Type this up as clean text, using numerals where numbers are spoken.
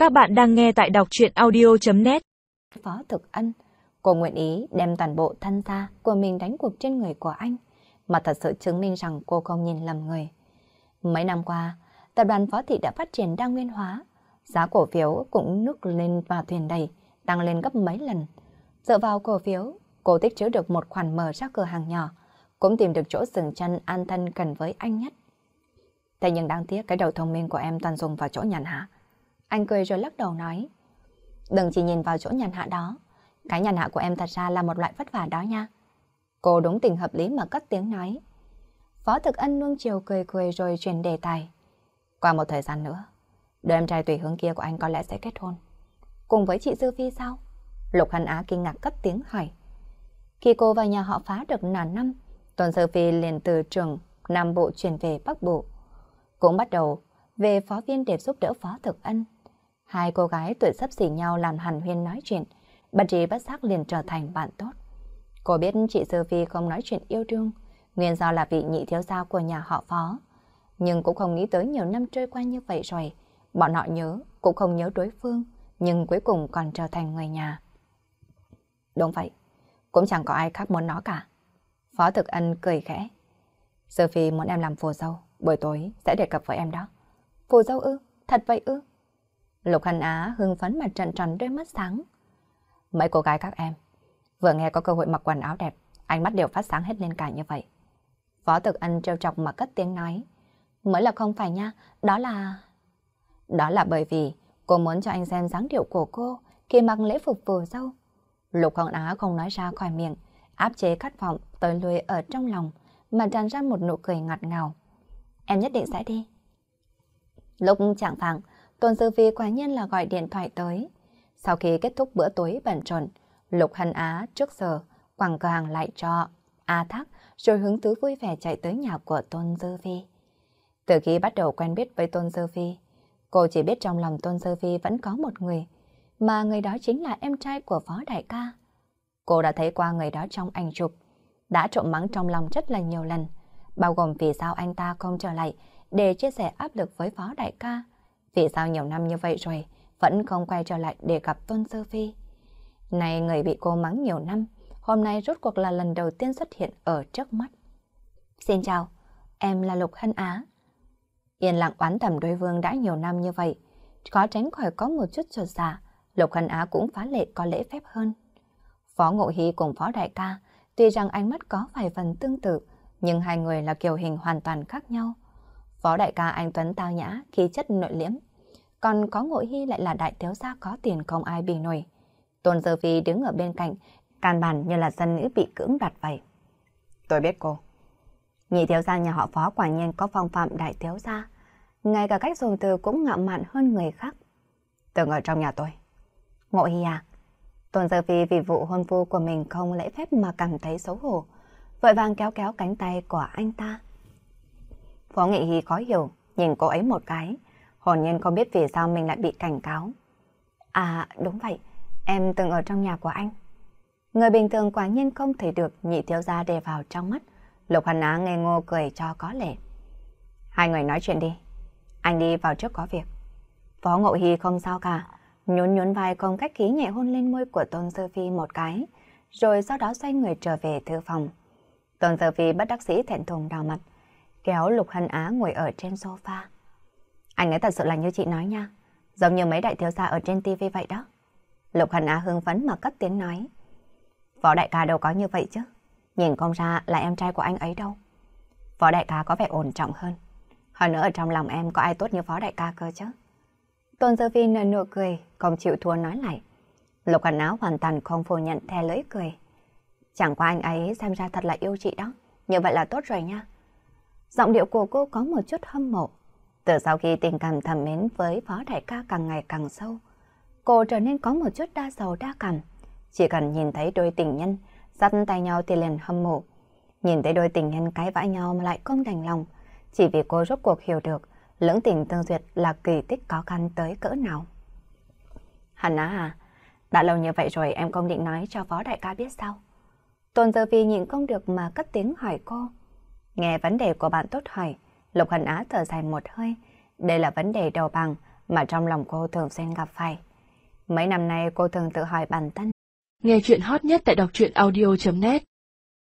Các bạn đang nghe tại đọc truyện audio.net. Phó Thực Ân, cô nguyện ý đem toàn bộ thân gia của mình đánh cuộc trên người của anh, mà thật sự chứng minh rằng cô không nhìn lầm người. Mấy năm qua, tập đoàn Phó Thị đã phát triển đa nguyên hóa, giá cổ phiếu cũng nước lên và thuyền đầy, tăng lên gấp mấy lần. Dựa vào cổ phiếu, cô tích trữ được một khoản mở ra cửa hàng nhỏ, cũng tìm được chỗ dừng chân an thân gần với anh nhất. Thế nhưng đáng tiếc cái đầu thông minh của em toàn dùng vào chỗ nhàn hạ. Anh cười rồi lắc đầu nói, đừng chỉ nhìn vào chỗ nhàn hạ đó, cái nhàn hạ của em thật ra là một loại vất vả đó nha. Cô đúng tình hợp lý mà cất tiếng nói. Phó Thực Ân nuông chiều cười cười rồi chuyển đề tài. Qua một thời gian nữa, đứa em trai tùy hướng kia của anh có lẽ sẽ kết hôn. Cùng với chị Dư Phi sao? Lục Hân Á kinh ngạc cất tiếng hỏi. Khi cô vào nhà họ Phá được nửa năm, Tôn Dư Phi liền từ trường Nam Bộ chuyển về Bắc Bộ. Cũng bắt đầu về phó viên để giúp đỡ Phó Thực Ân. Hai cô gái tuổi xấp xỉ nhau làm hàn huyên nói chuyện, bất trí bất giác liền trở thành bạn tốt. Cô biết chị Dư Phi không nói chuyện yêu đương, nguyên do là vị nhị thiếu gia của nhà họ Phó. Nhưng cũng không nghĩ tới nhiều năm trôi qua như vậy rồi, bọn họ nhớ, cũng không nhớ đối phương, nhưng cuối cùng còn trở thành người nhà. Đúng vậy, cũng chẳng có ai khác muốn nó cả. Phó Thực Ân cười khẽ. Dư Phi muốn em làm phù dâu, buổi tối sẽ đề cập với em đó. Phù dâu ư? Thật vậy ư? Lục Hân Á hưng phấn mà trợn tròn đôi mắt sáng. Mấy cô gái các em vừa nghe có cơ hội mặc quần áo đẹp, ánh mắt đều phát sáng hết lên cả như vậy. Phó Thực Ân trêu chọc mà cất tiếng nói. Mới là không phải nha, đó là bởi vì cô muốn cho anh xem dáng điệu của cô khi mặc lễ phục phù dâu. Lục Hân Á không nói ra khỏi miệng, áp chế khát vọng tới lui ở trong lòng mà tràn ra một nụ cười ngọt ngào. Em nhất định sẽ đi. Lúc chạng vạng, Tôn Dư Phi quả nhiên là gọi điện thoại tới. Sau khi kết thúc bữa tối bận rộn, Lục Hân Á trước giờ quẳng cửa hàng lại cho A Thác, rồi hứng thú vui vẻ chạy tới nhà của Tôn Dư Phi. Từ khi bắt đầu quen biết với Tôn Dư Phi, cô chỉ biết trong lòng Tôn Dư Phi vẫn có một người, mà người đó chính là em trai của Phó đại ca. Cô đã thấy qua người đó trong ảnh chụp, đã trộm mắng trong lòng rất là nhiều lần, bao gồm vì sao anh ta không trở lại để chia sẻ áp lực với Phó đại ca. Vì sao nhiều năm như vậy rồi vẫn không quay trở lại để gặp Tôn Dư Phi. Này người bị cô mắng nhiều năm, hôm nay rốt cuộc là lần đầu tiên xuất hiện ở trước mắt. Xin chào, em là Lục Hân Á. Yên lặng oán thầm đối phương đã nhiều năm như vậy, khó tránh khỏi có một chút chột dạ. Lục Hân Á cũng phá lệ có lễ phép hơn. Phó Ngộ Hy cùng Phó đại ca, tuy rằng ánh mắt có vài phần tương tự, nhưng hai người là kiểu hình hoàn toàn khác nhau. Phó đại ca anh tuấn tao nhã, khí chất nội liễm, còn có Ngộ Hy lại là đại thiếu gia có tiền không ai bì nổi. Tôn Dư Phi đứng ở bên cạnh, căn bản như là dân nữ bị cưỡng đoạt vậy. Tôi biết cô. Nhị thiếu gia nhà họ Phó quả nhiên có phong phạm đại thiếu gia, ngay cả cách dùng từ cũng ngạo mạn hơn người khác. Từng ở trong nhà tôi. Ngộ Hy à? Tôn Dư Phi vì vụ hôn phu của mình không lễ phép mà cảm thấy xấu hổ, vội vàng kéo kéo cánh tay của anh ta. Phó Nghị Hy khó hiểu, nhìn cô ấy một cái, hồn nhiên không biết vì sao mình lại bị cảnh cáo. À đúng vậy, em từng ở trong nhà của anh. Người bình thường quả nhiên không thể được nhị thiếu gia đề vào trong mắt. Lục Hân Á ngây ngô cười cho có lệ. Hai người nói chuyện đi, anh đi vào trước có việc. Phó Ngộ Hy không sao cả, nhún nhún vai không cách khí nhẹ hôn lên môi của Tôn Dư Phi một cái, rồi sau đó xoay người trở về thư phòng. Tôn Dư Phi bất đắc dĩ thẹn thùng đỏ mặt, kéo Lục Hân Á ngồi ở trên sofa. Anh ấy thật sự là như chị nói nha, giống như mấy đại thiếu gia ở trên tivi vậy đó. Lục Hân Á hưng phấn mà cất tiếng nói. Phó đại ca đâu có như vậy chứ, nhìn không ra là em trai của anh ấy đâu. Phó đại ca có vẻ ổn trọng hơn. Hơn nữa ở trong lòng em có ai tốt như Phó đại ca cơ chứ. Tôn Dư Phi nở nụ cười, không chịu thua nói lại. Lục Hân Á hoàn toàn không phủ nhận thè lưỡi cười. Chẳng qua anh ấy xem ra thật là yêu chị đó, như vậy là tốt rồi nha. Giọng điệu của cô có một chút hâm mộ. Từ sau khi tình cảm thầm mến với Phó đại ca càng ngày càng sâu, cô trở nên có một chút đa sầu đa cảm. Chỉ cần nhìn thấy đôi tình nhân dắt tay nhau thì liền hâm mộ. Nhìn thấy đôi tình nhân cãi vã nhau mà lại không đành lòng, chỉ vì cô rốt cuộc hiểu được lưỡng tình tương duyệt là kỳ tích khó khăn tới cỡ nào. Hân Á à, đã lâu như vậy rồi em không định nói cho Phó đại ca biết sao? Tôn Dư Phi nhịn không được mà cất tiếng hỏi cô. Nghe vấn đề của bạn tốt hỏi, Lục Hân Á thở dài một hơi. Đây là vấn đề đầu bằng mà trong lòng cô thường xuyên gặp phải. Mấy năm nay cô thường tự hỏi bản thân. Nghe chuyện hot nhất tại đọc truyện audio.net